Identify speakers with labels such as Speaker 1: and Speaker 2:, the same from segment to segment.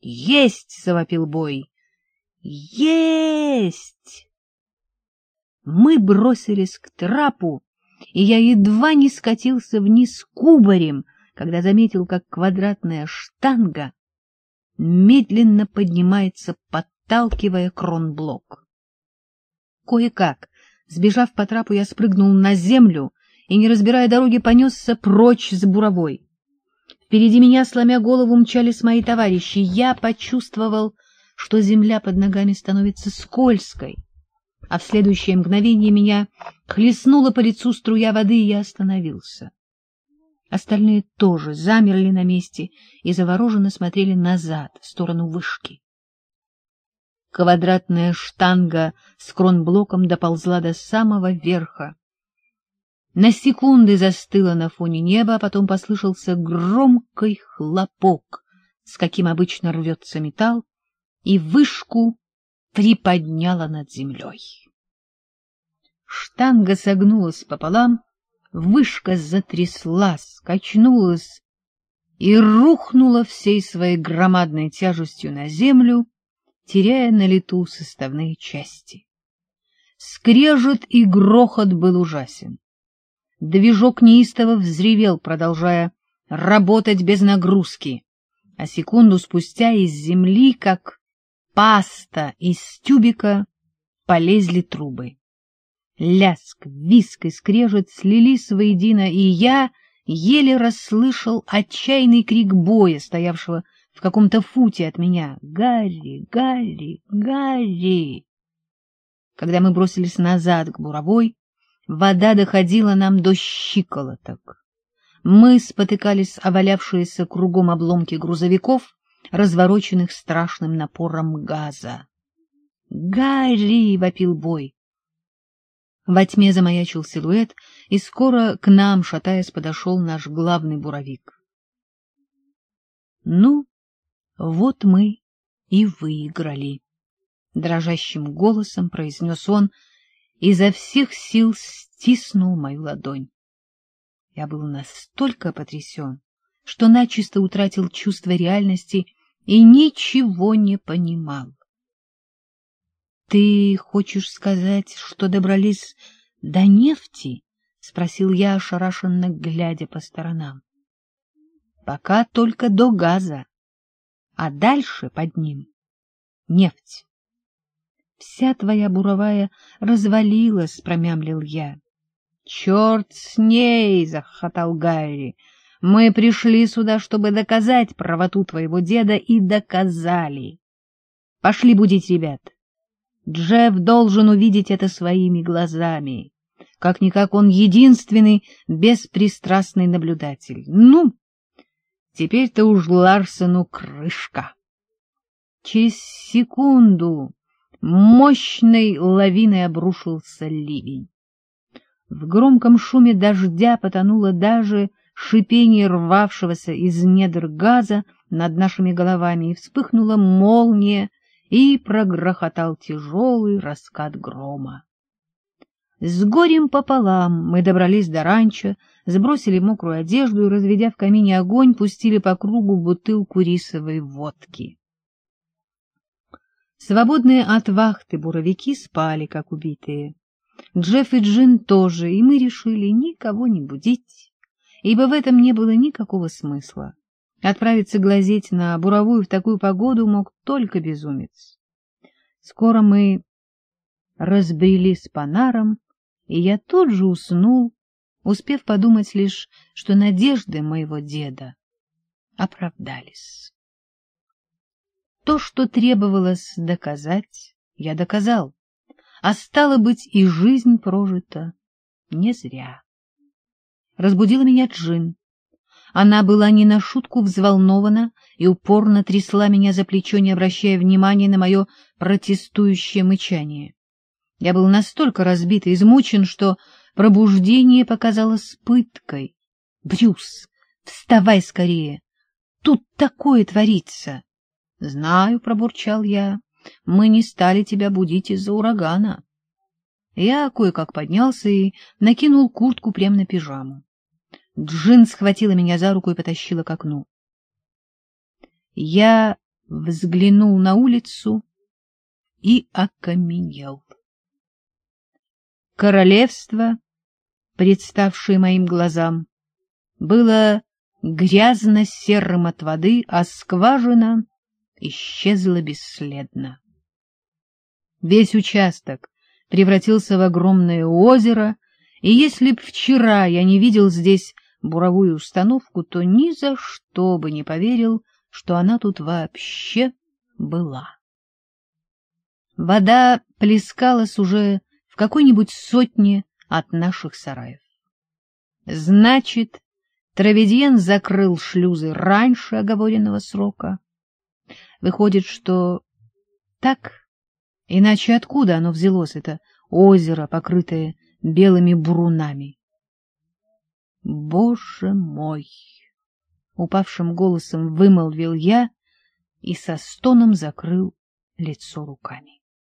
Speaker 1: Есть! — завопил Бой. Есть! Мы бросились к трапу, и я едва не скатился вниз кубарем, когда заметил, как квадратная штанга медленно поднимается, подталкивая кронблок. Кое-как, сбежав по трапу, я спрыгнул на землю и, не разбирая дороги, понесся прочь с буровой. Впереди меня, сломя голову, мчались мои товарищи. Я почувствовал, что земля под ногами становится скользкой, а в следующее мгновение меня хлестнула по лицу струя воды, и я остановился. Остальные тоже замерли на месте и завороженно смотрели назад, в сторону вышки. Квадратная штанга с кронблоком доползла до самого верха. На секунды застыла на фоне неба, а потом послышался громкий хлопок, с каким обычно рвется металл, и вышку приподняла над землей. Штанга согнулась пополам, вышка затряслась, качнулась и рухнула всей своей громадной тяжестью на землю, теряя на лету составные части. Скрежет и грохот был ужасен. Движок неистово взревел, продолжая работать без нагрузки, а секунду спустя из земли, как паста из тюбика, полезли трубы. Ляск, визг и скрежет слились воедино, и я еле расслышал отчаянный крик Боя, стоявшего в каком-то футе от меня. «Гарри! Гарри! Гарри!» Когда мы бросились назад к буровой, вода доходила нам до щиколоток. Мы спотыкались о валявшиеся кругом обломки грузовиков, развороченных страшным напором газа. «Гарри!» — вопил Бой. Во тьме замаячил силуэт, и скоро к нам, шатаясь, подошел наш главный буровик. — Ну, вот мы и выиграли, — дрожащим голосом произнес он, изо всех сил стиснул мою ладонь. Я был настолько потрясен, что начисто утратил чувство реальности и ничего не понимал. — Ты хочешь сказать, что добрались до нефти? — спросил я, ошарашенно глядя по сторонам. — Пока только до газа, а дальше под ним нефть. — Вся твоя буровая развалилась, — промямлил я. — Черт с ней! — захохотал Гарри. — Мы пришли сюда, чтобы доказать правоту твоего деда, и доказали. Пошли будить ребят. Джефф должен увидеть это своими глазами. Как-никак он единственный беспристрастный наблюдатель. Ну, теперь-то уж Ларсену крышка. Через секунду мощной лавиной обрушился ливень. В громком шуме дождя потонуло даже шипение рвавшегося из недр газа над нашими головами, и вспыхнула молния, и прогрохотал тяжелый раскат грома. С горем пополам мы добрались до ранчо, сбросили мокрую одежду и, разведя в камине огонь, пустили по кругу бутылку рисовой водки. Свободные от вахты буровики спали, как убитые. Джефф и Джин тоже, и мы решили никого не будить, ибо в этом не было никакого смысла. Отправиться глазеть на буровую в такую погоду мог только безумец. Скоро мы разбрелись по нарам, и я тут же уснул, успев подумать лишь, что надежды моего деда оправдались. То, что требовалось доказать, я доказал, а стало быть, и жизнь прожита не зря. Разбудила меня Джин. Она была не на шутку взволнована и упорно трясла меня за плечо, не обращая внимания на мое протестующее мычание. Я был настолько разбит и измучен, что пробуждение показалось пыткой. — Брюс, вставай скорее! Тут такое творится! — Знаю, — пробурчал я, — мы не стали тебя будить из-за урагана. Я кое-как поднялся и накинул куртку прямо на пижаму. Джин схватила меня за руку и потащила к окну. — Я взглянул на улицу и окаменел. Королевство, представшее моим глазам, было грязно-серым от воды, а скважина исчезла бесследно. Весь участок превратился в огромное озеро, и если б вчера я не видел здесь буровую установку, то ни за что бы не поверил, что она тут вообще была. Вода плескалась уже в какой-нибудь сотне от наших сараев. Значит, Траведьен закрыл шлюзы раньше оговоренного срока. Выходит, что так, иначе откуда оно взялось, это озеро, покрытое белыми бурунами? Боже мой! Упавшим голосом вымолвил я и со стоном закрыл лицо руками.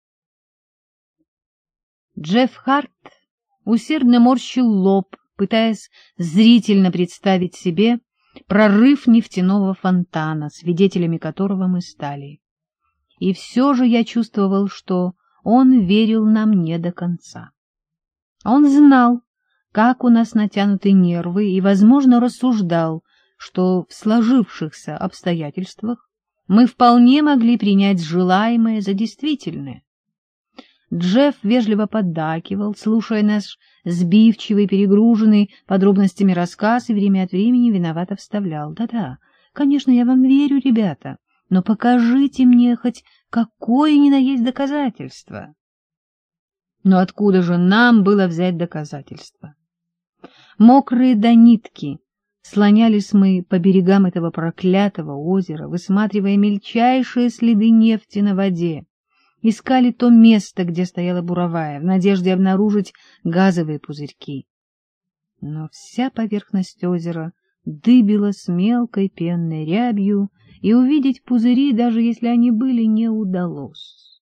Speaker 1: Джефф Харт усердно морщил лоб, пытаясь зрительно представить себе прорыв нефтяного фонтана, свидетелями которого мы стали. И все же я чувствовал, что он верил нам не до конца. Он знал, как у нас натянуты нервы, и, возможно, рассуждал, что в сложившихся обстоятельствах мы вполне могли принять желаемое за действительное. Джефф вежливо поддакивал, слушая наш сбивчивый, перегруженный подробностями рассказ, и время от времени виновато вставлял: «Да-да, конечно, я вам верю, ребята, но покажите мне хоть какое ни на есть доказательство». Но откуда же нам было взять доказательства? Мокрые до нитки слонялись мы по берегам этого проклятого озера, высматривая мельчайшие следы нефти на воде. Искали то место, где стояла буровая, в надежде обнаружить газовые пузырьки. Но вся поверхность озера дыбила с мелкой пенной рябью, и увидеть пузыри, даже если они были, не удалось.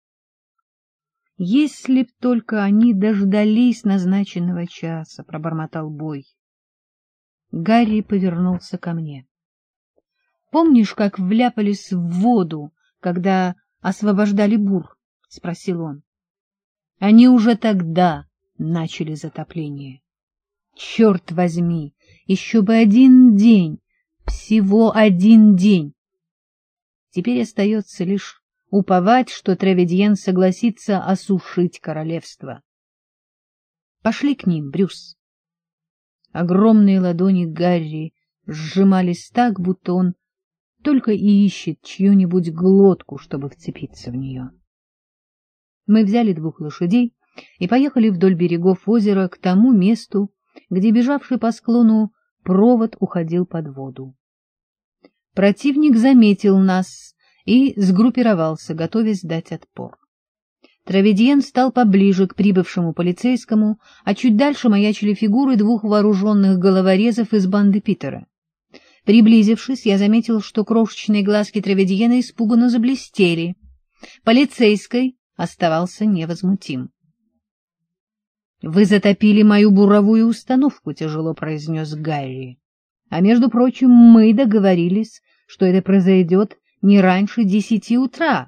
Speaker 1: «Если б только они дождались назначенного часа», — пробормотал Бой. Гарри повернулся ко мне. «Помнишь, как вляпались в воду, когда освобождали бур?» — спросил он. «Они уже тогда начали затопление. Черт возьми, еще бы один день, всего один день. Теперь остается лишь уповать, что Траведьен согласится осушить королевство. Пошли к ним, Брюс». Огромные ладони Гарри сжимались так, будто он только и ищет чью-нибудь глотку, чтобы вцепиться в нее. Мы взяли 2 лошадей и поехали вдоль берегов озера к тому месту, где бежавший по склону провод уходил под воду. Противник заметил нас и сгруппировался, готовясь дать отпор. Траведьен стал поближе к прибывшему полицейскому, а чуть дальше маячили фигуры 2 вооруженных головорезов из банды Питера. Приблизившись, я заметил, что крошечные глазки Траведьена испуганно заблестели. Полицейский оставался невозмутим. — Вы затопили мою буровую установку, — тяжело произнес Гарри. — А между прочим, мы договорились, что это произойдет не раньше 10 утра.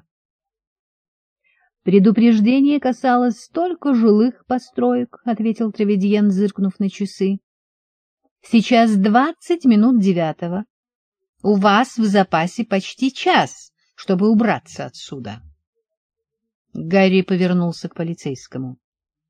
Speaker 1: «Предупреждение касалось только жилых построек», — ответил Траведьен, зыркнув на часы. «Сейчас 20 минут 9. У вас в запасе почти час, чтобы убраться отсюда». Гарри повернулся к полицейскому.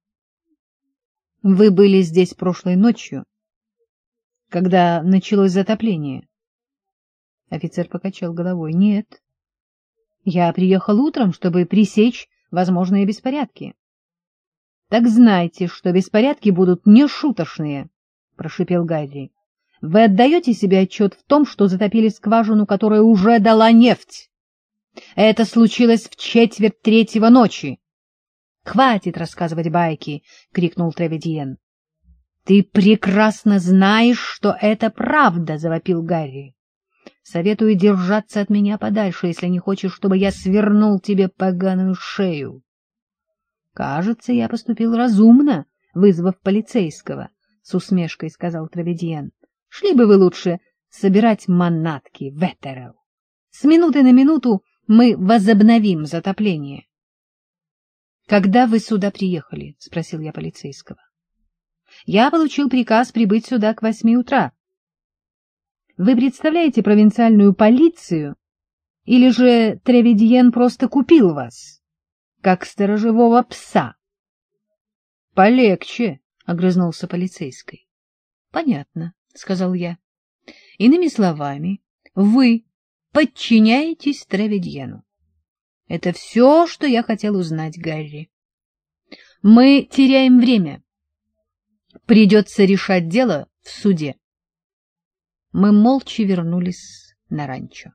Speaker 1: «Вы были здесь прошлой ночью, когда началось затопление?» Офицер покачал головой. «Нет. Я приехал утром, чтобы пресечь возможные беспорядки». — Так знайте, что беспорядки будут нешуточные, — прошипел Гарри. — Вы отдаете себе отчет в том, что затопили скважину, которая уже дала нефть? Это случилось в 2:45 ночи. — Хватит рассказывать байки, — крикнул Траведьен. — Ты прекрасно знаешь, что это правда, — завопил Гарри. Советую держаться от меня подальше, если не хочешь, чтобы я свернул тебе поганую шею. Кажется, я поступил разумно, вызвав полицейского, — с усмешкой сказал Траведьен. Шли бы вы лучше собирать манатки, Веттерел. С минуты на минуту мы возобновим затопление. — Когда вы сюда приехали? — спросил я полицейского. — Я получил приказ прибыть сюда к 8 утра. Вы представляете провинциальную полицию, или же Тревидьен просто купил вас, как сторожевого пса? — Полегче, — огрызнулся полицейский. — Понятно, — сказал я. — Иными словами, вы подчиняетесь Тревидьену. Это все, что я хотел узнать, Гарри. Мы теряем время. Придется решать дело в суде. Мы молча вернулись на ранчо.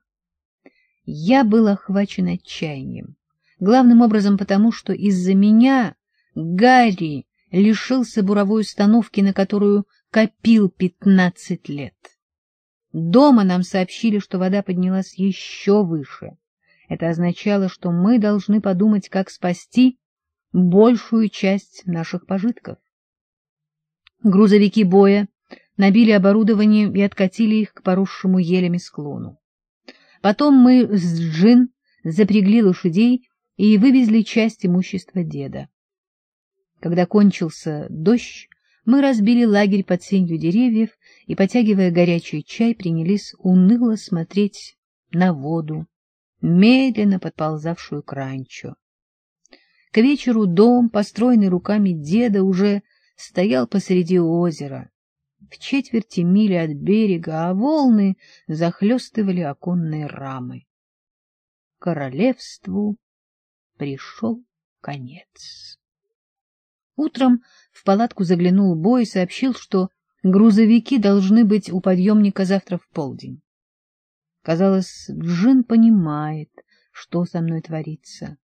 Speaker 1: Я был охвачен отчаянием, главным образом потому, что из-за меня Гарри лишился буровой установки, на которую копил 15 лет. Дома нам сообщили, что вода поднялась еще выше. Это означало, что мы должны подумать, как спасти большую часть наших пожитков. Грузовики боя набили оборудование и откатили их к поросшему елями склону. Потом мы с Джин запрягли лошадей и вывезли часть имущества деда. Когда кончился дождь, мы разбили лагерь под сенью деревьев и, потягивая горячий чай, принялись уныло смотреть на воду, медленно подползавшую к ранчо. К вечеру дом, построенный руками деда, уже стоял посреди озера, в четверти мили от берега, а волны захлестывали оконные рамы. Королевству пришел конец. Утром в палатку заглянул Бо и сообщил, что грузовики должны быть у подъемника завтра в полдень. Казалось, Джин понимает, что со мной творится.